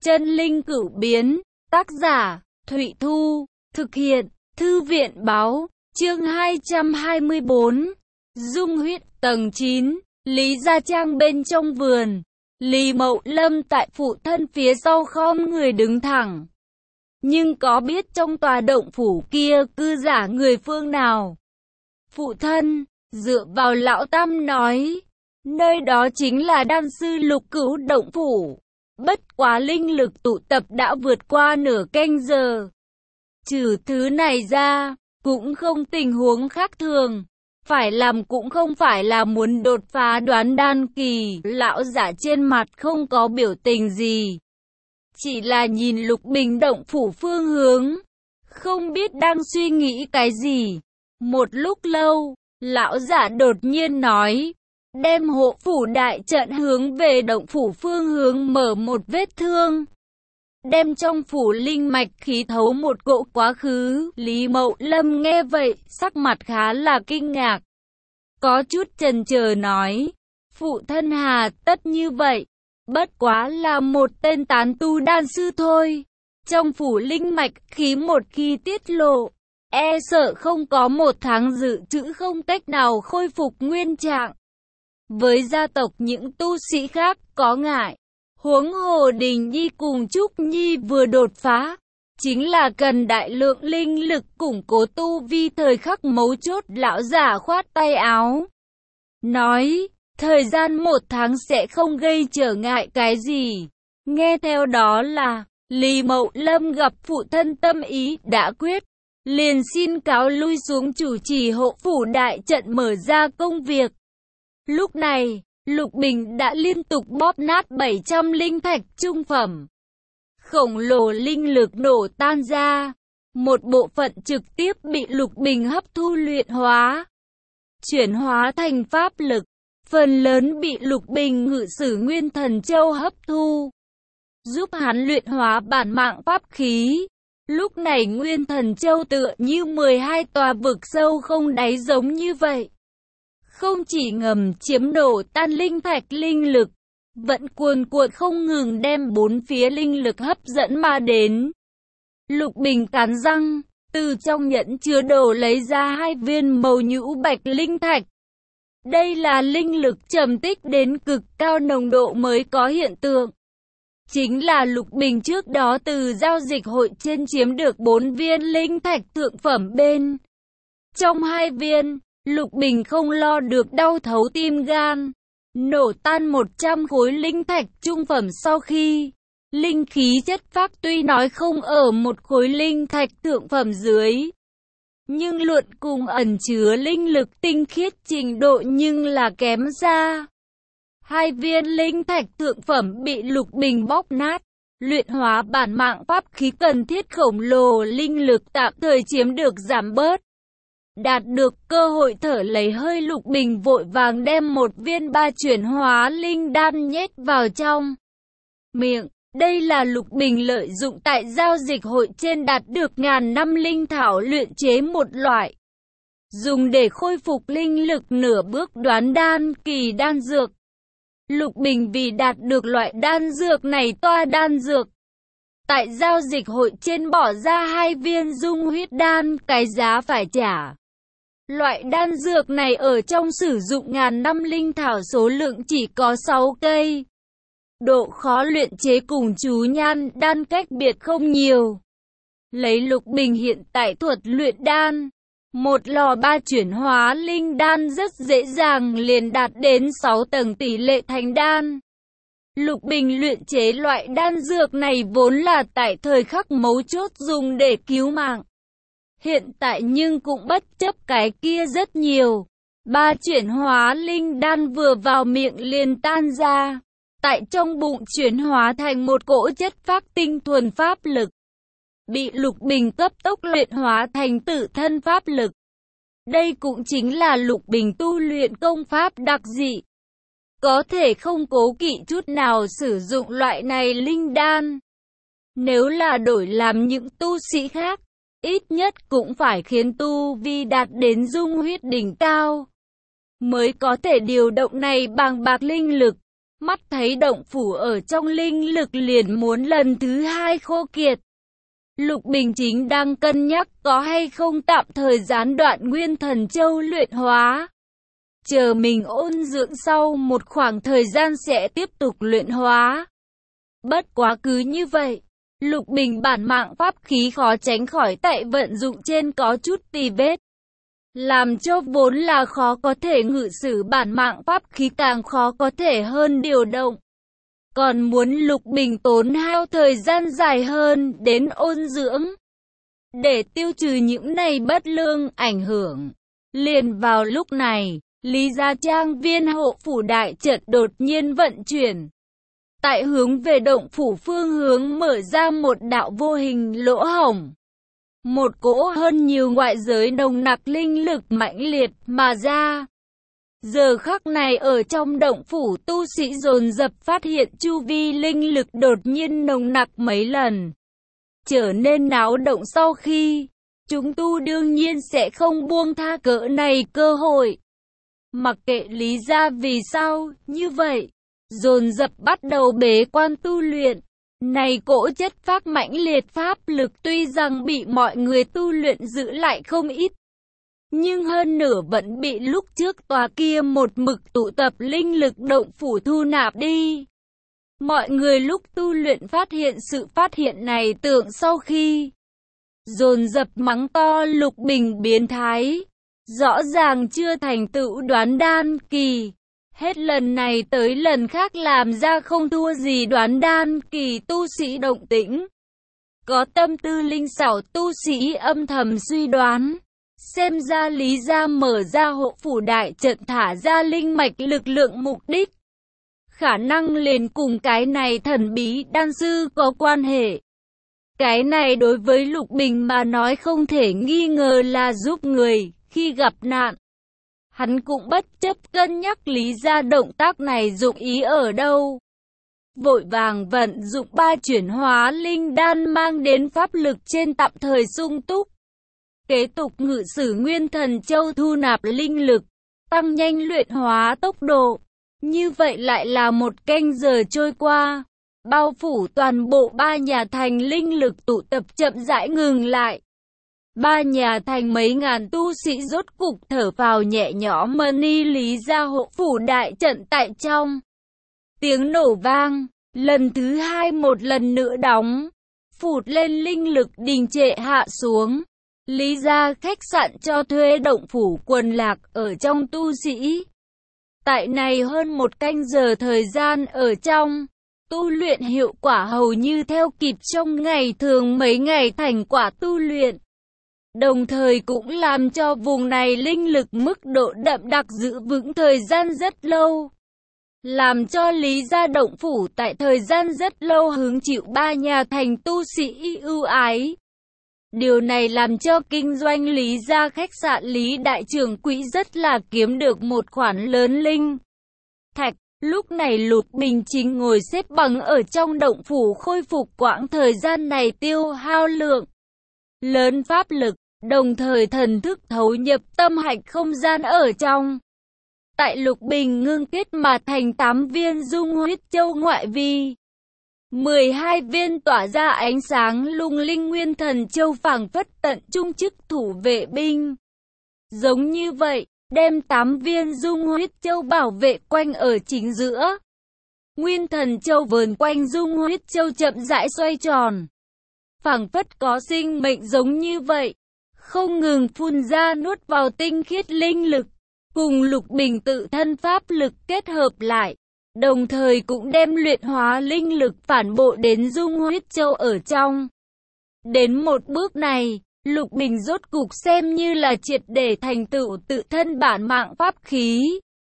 Chân linh cửu biến, tác giả, Thụy Thu, thực hiện, Thư viện báo, chương 224, dung huyết, tầng 9, Lý Gia Trang bên trong vườn, Lý Mậu Lâm tại phụ thân phía sau khom người đứng thẳng. Nhưng có biết trong tòa động phủ kia cư giả người phương nào? Phụ thân, dựa vào lão tam nói, nơi đó chính là đan sư Lục Cửu động phủ. Bất quá linh lực tụ tập đã vượt qua nửa canh giờ. Trừ thứ này ra, cũng không tình huống khác thường. Phải làm cũng không phải là muốn đột phá đoán đan kỳ. Lão giả trên mặt không có biểu tình gì. Chỉ là nhìn Lục Bình động phủ phương hướng. Không biết đang suy nghĩ cái gì. Một lúc lâu, lão giả đột nhiên nói. Đem hộ phủ đại trận hướng về động phủ phương hướng mở một vết thương. Đem trong phủ linh mạch khí thấu một cỗ quá khứ. Lý Mậu Lâm nghe vậy, sắc mặt khá là kinh ngạc. Có chút chần chờ nói, phụ thân hà tất như vậy. Bất quá là một tên tán tu đan sư thôi. Trong phủ linh mạch khí một khi tiết lộ, e sợ không có một tháng dự trữ không cách nào khôi phục nguyên trạng. Với gia tộc những tu sĩ khác có ngại, huống hồ Đình Nhi cùng Trúc Nhi vừa đột phá, chính là cần đại lượng linh lực củng cố tu vi thời khắc mấu chốt. Lão giả khoát tay áo, nói, thời gian 1 tháng sẽ không gây trở ngại cái gì. Nghe theo đó là, Lý Mậu Lâm gặp phụ thân tâm ý đã quyết, liền xin cáo lui xuống chủ trì hộ phủ đại trận mở ra công việc. Lúc này, Lục Bình đã liên tục bóp nát 700 linh thạch trung phẩm. Khổng lồ linh lực nổ tan ra. Một bộ phận trực tiếp bị Lục Bình hấp thu luyện hóa. Chuyển hóa thành pháp lực. Phần lớn bị Lục Bình ngự sử Nguyên Thần Châu hấp thu. Giúp hắn luyện hóa bản mạng pháp khí. Lúc này Nguyên Thần Châu tựa như 12 tòa vực sâu không đáy giống như vậy. Không chỉ ngầm chiếm đổ tan linh thạch linh lực, vẫn cuồn cuộn không ngừng đem bốn phía linh lực hấp dẫn mà đến. Lục Bình cắn răng, từ trong nhẫn chứa đồ lấy ra 2 viên màu nhũ bạch linh thạch. Đây là linh lực trầm tích đến cực cao nồng độ mới có hiện tượng. Chính là Lục Bình trước đó từ giao dịch hội trên chiếm được 4 viên linh thạch thượng phẩm bên. Trong 2 viên, Lục Bình không lo được đau thấu tim gan, nổ tan 100 khối linh thạch trung phẩm sau khi linh khí chất phác tuy nói không ở một khối linh thạch thượng phẩm dưới, nhưng luận cùng ẩn chứa linh lực tinh khiết trình độ nhưng là kém xa. 2 viên linh thạch thượng phẩm bị Lục Bình bóp nát, luyện hóa bản mạng pháp khí cần thiết khổng lồ linh lực tạm thời chiếm được giảm bớt. Đạt được cơ hội thở lấy hơi, Lục Bình vội vàng đem 1 viên 3 chuyển hóa linh đan nhét vào trong miệng. Đây là Lục Bình lợi dụng tại giao dịch hội trên đạt được ngàn năm linh thảo luyện chế một loại, dùng để khôi phục linh lực nửa bước đoán đan kỳ đan dược. Lục Bình vì đạt được loại đan dược này toa đan dược, tại giao dịch hội trên bỏ ra 2 viên dung huyết đan, cái giá phải trả. Loại đan dược này ở trong sử dụng ngàn năm linh thảo số lượng chỉ có 6 cây. Độ khó luyện chế cùng chú nhan đan cách biệt không nhiều. Lấy Lục Bình hiện tại thuật luyện đan, một lò 3 chuyển hóa linh đan rất dễ dàng liền đạt đến 6 tầng tỷ lệ thành đan. Lục Bình luyện chế loại đan dược này vốn là tại thời khắc mấu chốt dùng để cứu mạng. Hiện tại nhưng cũng bất chấp cái kia rất nhiều. 3 chuyển hóa linh đan vừa vào miệng liền tan ra. Tại trong bụng chuyển hóa thành một cỗ chất phác tinh thuần pháp lực. Bị Lục Bình cấp tốc luyện hóa thành tự thân pháp lực. Đây cũng chính là Lục Bình tu luyện công pháp đặc dị. Có thể không cố kỵ chút nào sử dụng loại này linh đan. Nếu là đổi làm những tu sĩ khác, ít nhất cũng phải khiến tu vi đạt đến dung huyết đỉnh cao, mới có thể điều động này bằng bạc linh lực. Mắt thấy động phủ ở trong linh lực liền muốn lần thứ hai khô kiệt. Lục Bình chính đang cân nhắc có hay không tạm thời gián đoạn Nguyên Thần Châu luyện hóa. Chờ mình ôn dưỡng sau một khoảng thời gian sẽ tiếp tục luyện hóa. Bất quá cứ như vậy, Lục Bình bản mạng pháp khí khó tránh khỏi tại vận dụng trên có chút tì vết. Làm cho vốn là khó có thể ngự sử bản mạng pháp khí càng khó có thể hơn điều động. Còn muốn Lục Bình tốn hao thời gian dài hơn đến ôn dưỡng. Để tiêu trừ những này bất lương ảnh hưởng. Liền vào lúc này, Lý Gia Trang viên hộ phủ đại trận đột nhiên vận chuyển. Tại hướng về động phủ phương hướng mở ra một đạo vô hình lỗ hổng. Một cỗ hơn nhiều ngoại giới nồng nặc linh lực mãnh liệt mà ra. Giờ khắc này ở trong động phủ tu sĩ dồn dập phát hiện chu vi linh lực đột nhiên nồng nặc mấy lần. Trở nên náo động sau khi, chúng tu đương nhiên sẽ không buông tha cỡ này cơ hội. Mặc kệ lý ra vì sao, như vậy, dồn dập bắt đầu bế quan tu luyện. Này cỗ chất phác mãnh liệt pháp lực tuy rằng bị mọi người tu luyện giữ lại không ít. Nhưng hơn nửa vẫn bị lúc trước tòa kia một mực tụ tập linh lực động phủ thu nạp đi. Mọi người lúc tu luyện phát hiện sự phát hiện này tưởng sau khi dồn dập mắng to Lục Bình biến thái. Rõ ràng chưa thành tựu đoán đan kỳ. Hết lần này tới lần khác làm ra không thua gì đoán đan kỳ tu sĩ động tĩnh. Có tâm tư linh xảo tu sĩ âm thầm suy đoán. Xem ra Lý Gia mở ra hộ phủ đại trận thả ra linh mạch lực lượng mục đích. Khả năng liền cùng cái này thần bí đan sư có quan hệ. Cái này đối với Lục Bình mà nói không thể nghi ngờ là giúp người khi gặp nạn. Hắn cũng bất chấp cân nhắc Lý Gia động tác này dụng ý ở đâu. Vội vàng vận dụng 3 chuyển hóa linh đan mang đến pháp lực trên tạm thời sung túc. Kế tục ngự sử Nguyên Thần Châu thu nạp linh lực, tăng nhanh luyện hóa tốc độ. Như vậy lại là một canh giờ trôi qua. Bao phủ toàn bộ 3 nhà thành linh lực tụ tập chậm rãi ngừng lại. 3 nhà thành mấy ngàn tu sĩ rốt cục thở phào nhẹ nhõm ni Lý Gia hộ phủ đại trận tại trong. Tiếng nổ vang, lần thứ hai một lần nữa đóng, phụt lên linh lực đình trệ hạ xuống. Lý Gia khách sạn cho thuê động phủ quần lạc ở trong tu sĩ. Tại này hơn một canh giờ thời gian ở trong, tu luyện hiệu quả hầu như theo kịp trong ngày thường mấy ngày thành quả tu luyện. Đồng thời cũng làm cho vùng này linh lực mức độ đậm đặc giữ vững thời gian rất lâu. Làm cho Lý Gia động phủ tại thời gian rất lâu hứng chịu 3 nhà thành tu sĩ ưu ái. Điều này làm cho kinh doanh Lý Gia khách sạn Lý Đại Trưởng Quỹ rất là kiếm được một khoản lớn linh thạch. Lúc này Lục Bình chính ngồi xếp bằng ở trong động phủ khôi phục quãng thời gian này tiêu hao lượng lớn pháp lực, đồng thời thần thức thấu nhập tâm hạch không gian ở trong. Tại Lục Bình ngưng kết mà thành 8 viên dung huyết châu ngoại vi. 12 viên tỏa ra ánh sáng lung linh Nguyên Thần Châu phảng phất tận trung chức thủ vệ binh. Giống như vậy, đem 8 viên dung huyết châu bảo vệ quanh ở chính giữa. Nguyên Thần Châu vờn quanh dung huyết châu chậm rãi xoay tròn. Phảng phất có sinh mệnh giống như vậy, không ngừng phun ra nuốt vào tinh khiết linh lực, cùng Lục Bình tự thân pháp lực kết hợp lại. Đồng thời cũng đem luyện hóa linh lực phản bộ đến dung huyết châu ở trong. Đến một bước này, Lục Bình rốt cục xem như là triệt để thành tựu tự thân bản mạng pháp khí.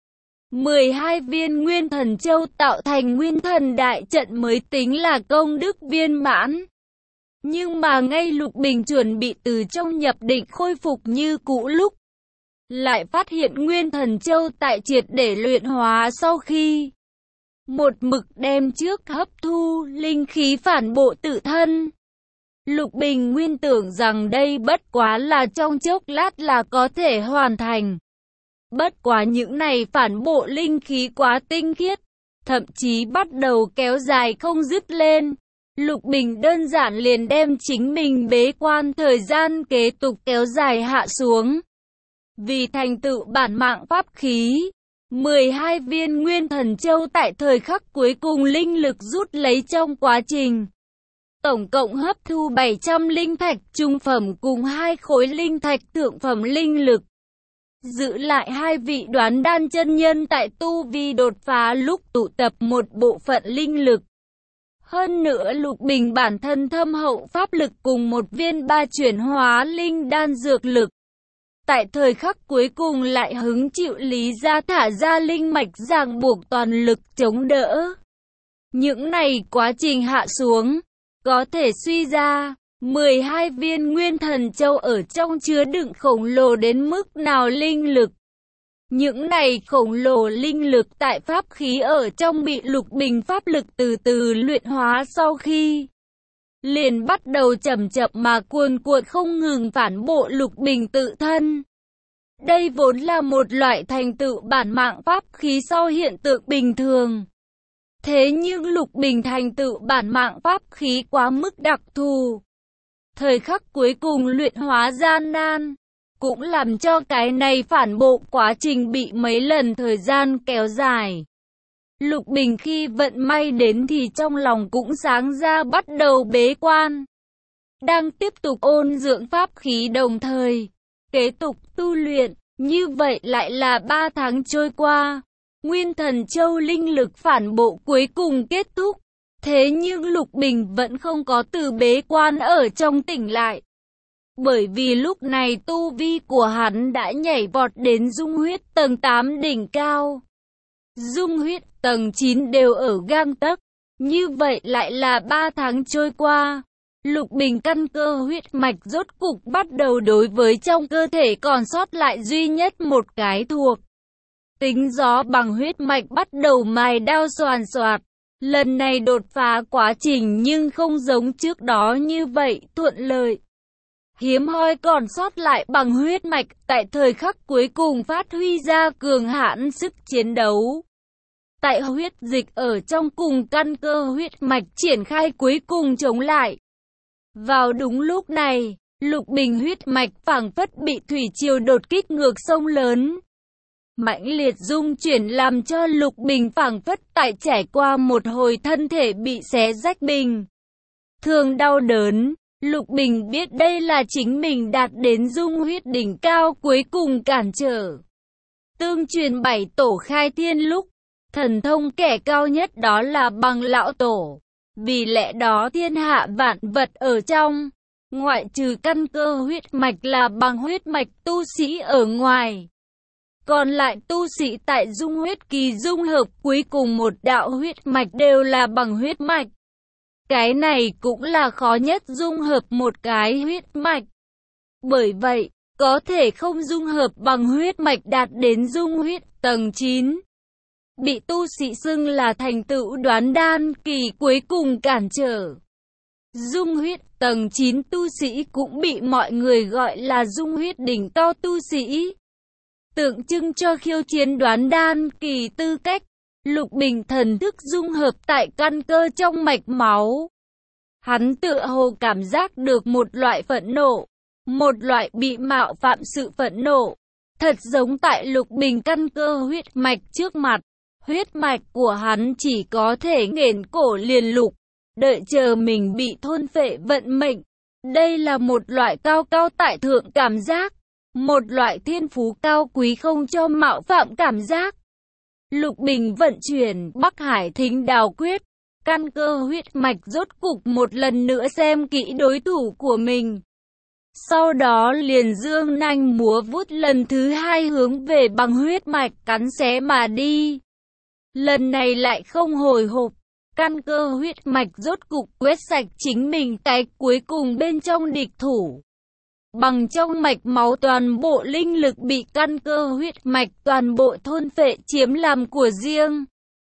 12 viên Nguyên Thần Châu tạo thành Nguyên Thần đại trận mới tính là công đức viên mãn. Nhưng mà ngay Lục Bình chuẩn bị từ trong nhập định khôi phục như cũ lúc, lại phát hiện Nguyên Thần Châu tại triệt để luyện hóa sau khi một mực đem trước hấp thu linh khí phản bộ tự thân. Lục Bình nguyên tưởng rằng đây bất quá là trong chốc lát là có thể hoàn thành. Bất quá những này phản bộ linh khí quá tinh khiết, thậm chí bắt đầu kéo dài không dứt lên. Lục Bình đơn giản liền đem chính mình bế quan thời gian kế tục kéo dài hạ xuống. Vì thành tựu bản mạng pháp khí, 12 viên Nguyên Thần Châu tại thời khắc cuối cùng linh lực rút lấy trong quá trình. Tổng cộng hấp thu 700 linh thạch trung phẩm cùng 2 khối linh thạch thượng phẩm linh lực. Giữ lại 2 vị đoán đan chân nhân tại tu vi đột phá lúc tụ tập một bộ phận linh lực. Hơn nữa Lục Bình bản thân thâm hậu pháp lực cùng một viên 3 chuyển hóa linh đan dược lực. Tại thời khắc cuối cùng lại hứng chịu Lý Gia thả ra linh mạch ràng buộc toàn lực chống đỡ. Những này quá trình hạ xuống, có thể suy ra, 12 viên Nguyên Thần Châu ở trong chứa đựng khổng lồ đến mức nào linh lực. Những này khổng lồ linh lực tại pháp khí ở trong bị Lục Bình pháp lực từ từ luyện hóa sau khi liền bắt đầu chậm chậm mà cuồn cuộn không ngừng phản bộ Lục Bình tự thân. Đây vốn là một loại thành tựu bản mạng pháp khí sau hiện tượng bình thường. Thế nhưng Lục Bình thành tựu bản mạng pháp khí quá mức đặc thù. Thời khắc cuối cùng luyện hóa gian nan, cũng làm cho cái này phản bộ quá trình bị mấy lần thời gian kéo dài. Lục Bình khi vận may đến thì trong lòng cũng sáng ra bắt đầu bế quan. Đang tiếp tục ôn dưỡng pháp khí đồng thời, kế tục tu luyện, như vậy lại là 3 tháng trôi qua. Nguyên Thần Châu linh lực phản bộ cuối cùng kết thúc. Thế nhưng Lục Bình vẫn không có từ bế quan ở trong tỉnh lại. Bởi vì lúc này tu vi của hắn đã nhảy vọt đến dung huyết tầng 8 đỉnh cao. Dung huyết tầng 9 đều ở gang tấc. Như vậy lại là 3 tháng trôi qua. Lục Bình căn cơ huyết mạch rốt cục bắt đầu đối với trong cơ thể còn sót lại duy nhất một cái thuộc tính gió bằng huyết mạch bắt đầu mài đao xoàn xoạt. Lần này đột phá quá trình nhưng không giống trước đó như vậy thuận lợi. Hiếm hoi còn sót lại bằng huyết mạch tại thời khắc cuối cùng phát huy ra cường hãn sức chiến đấu. Tại huyết dịch ở trong cùng căn cơ huyết mạch triển khai cuối cùng chống lại. Vào đúng lúc này, Lục Bình huyết mạch phảng phất bị thủy triều đột kích ngược sông lớn. Mãnh liệt dung chuyển làm cho Lục Bình phảng phất tại trải qua một hồi thân thể bị xé rách bình thường đau đớn. Lục Bình biết đây là chính mình đạt đến dung huyết đỉnh cao cuối cùng cản trở. Tương truyền 7 tổ khai thiên lúc, thần thông kẻ cao nhất đó là bằng lão tổ. Vì lẽ đó thiên hạ vạn vật ở trong, ngoại trừ căn cơ huyết mạch là bằng huyết mạch tu sĩ ở ngoài. Còn lại tu sĩ tại dung huyết kỳ dung hợp cuối cùng một đạo huyết mạch đều là bằng huyết mạch. Cái này cũng là khó nhất dung hợp một cái huyết mạch. Bởi vậy, có thể không dung hợp bằng huyết mạch đạt đến dung huyết tầng 9. Bị tu sĩ xưng là thành tựu đoán đan kỳ cuối cùng cản trở. Dung huyết tầng 9 tu sĩ cũng bị mọi người gọi là dung huyết đỉnh cao tu sĩ. Tượng trưng cho khiêu chiến đoán đan kỳ tư cách. Lục Bình thần thức dung hợp tại căn cơ trong mạch máu. Hắn tựa hồ cảm giác được một loại phẫn nộ, một loại bị mạo phạm sự phẫn nộ. Thật giống tại Lục Bình căn cơ huyết mạch trước mặt. Huyết mạch của hắn chỉ có thể nghển cổ liền lục, đợi chờ mình bị thôn phệ vận mệnh. Đây là một loại cao cao tại thượng cảm giác, một loại thiên phú cao quý không cho mạo phạm cảm giác. Lục Bình vận chuyển Bắc Hải Thính Đào Quyết, căn cơ huyết mạch rốt cục một lần nữa xem kỹ đối thủ của mình. Sau đó liền dương nanh múa vuốt lần thứ 2 hướng về bằng huyết mạch cắn xé mà đi. Lần này lại không hồi hộp, căn cơ huyết mạch rốt cục quét sạch chính mình cái cuối cùng bên trong địch thủ. Bằng trong mạch máu toàn bộ linh lực bị căn cơ huyết mạch toàn bộ thôn phệ chiếm làm của riêng.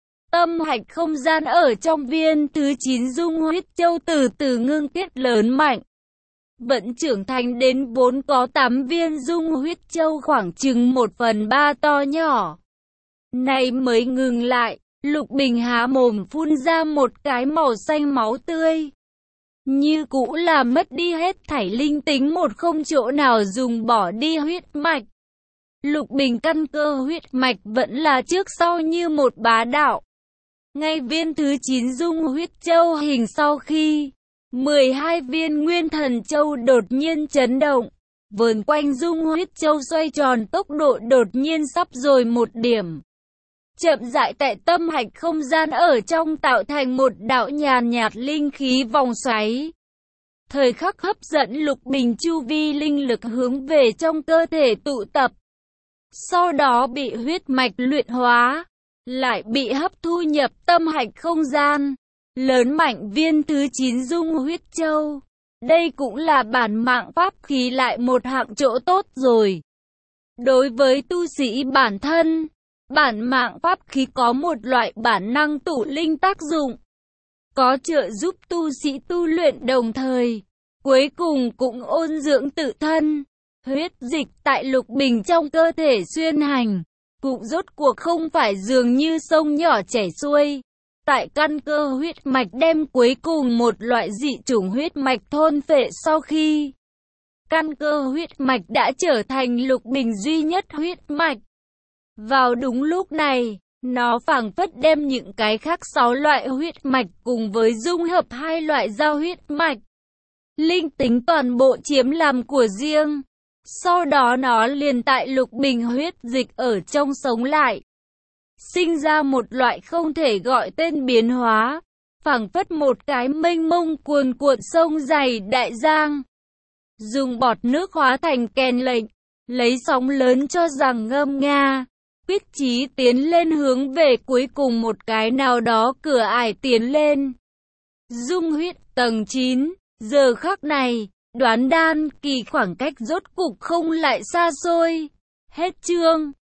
Tâm hạch không gian ở trong viên thứ 9 dung huyết châu từ từ ngưng kết lớn mạnh. Vẫn trưởng thành đến vốn có 8 viên dung huyết châu khoảng chừng 1/3 to nhỏ. Này mới ngừng lại, Lục Bình há mồm phun ra một cái màu xanh máu tươi. Như cũ là mất đi hết thảy linh tính, một không chỗ nào dùng, bỏ đi huyết mạch. Lục Bình căn cơ huyết mạch vẫn là trước sau như một bá đạo. Ngay viên thứ 9 dung huyết châu hình sau khi 12 viên nguyên thần châu đột nhiên chấn động, vờn quanh dung huyết châu xoay tròn, tốc độ đột nhiên sắp rồi một điểm. Chậm rãi tại tâm hạch không gian ở trong tạo thành một đạo nhàn nhạt linh khí vòng xoáy. Thời khắc hấp dẫn Lục Bình chu vi linh lực hướng về trong cơ thể tụ tập. Sau đó bị huyết mạch luyện hóa, lại bị hấp thu nhập tâm hạch không gian. Lớn mạnh viên thứ 9 dung huyết châu. Đây cũng là bản mạng pháp khí, lại một hạng chỗ tốt rồi. Đối với tu sĩ bản thân, bản mạng pháp khí có một loại bản năng tụ linh tác dụng, có trợ giúp tu sĩ tu luyện đồng thời, cuối cùng cũng ôn dưỡng tự thân. Huyết dịch tại Lục Bình trong cơ thể xuyên hành, cũng rốt cuộc không phải dường như sông nhỏ chảy xuôi. Tại căn cơ huyết mạch đem cuối cùng một loại dị chủng huyết mạch thôn phệ, sau khi căn cơ huyết mạch đã trở thành Lục Bình duy nhất huyết mạch. Vào đúng lúc này, nó phảng phất đem những cái khác 6 loại huyết mạch cùng với dung hợp 2 loại giao huyết mạch, linh tính toàn bộ chiếm làm của riêng. Sau đó nó liền tại Lục Bình huyết dịch ở trong sống lại, sinh ra một loại không thể gọi tên biến hóa, phảng phất một cái mênh mông cuồn cuộn sông dày đại giang. Dùng bọt nước hóa thành kèn lệnh, lấy sóng lớn cho rằng ngâm nga, quyết chí tiến lên hướng về cuối cùng một cái nào đó cửa ải tiến lên. Dung huyết tầng 9, giờ khắc này, đoán đan kỳ khoảng cách rốt cục không lại xa xôi. Hết chương.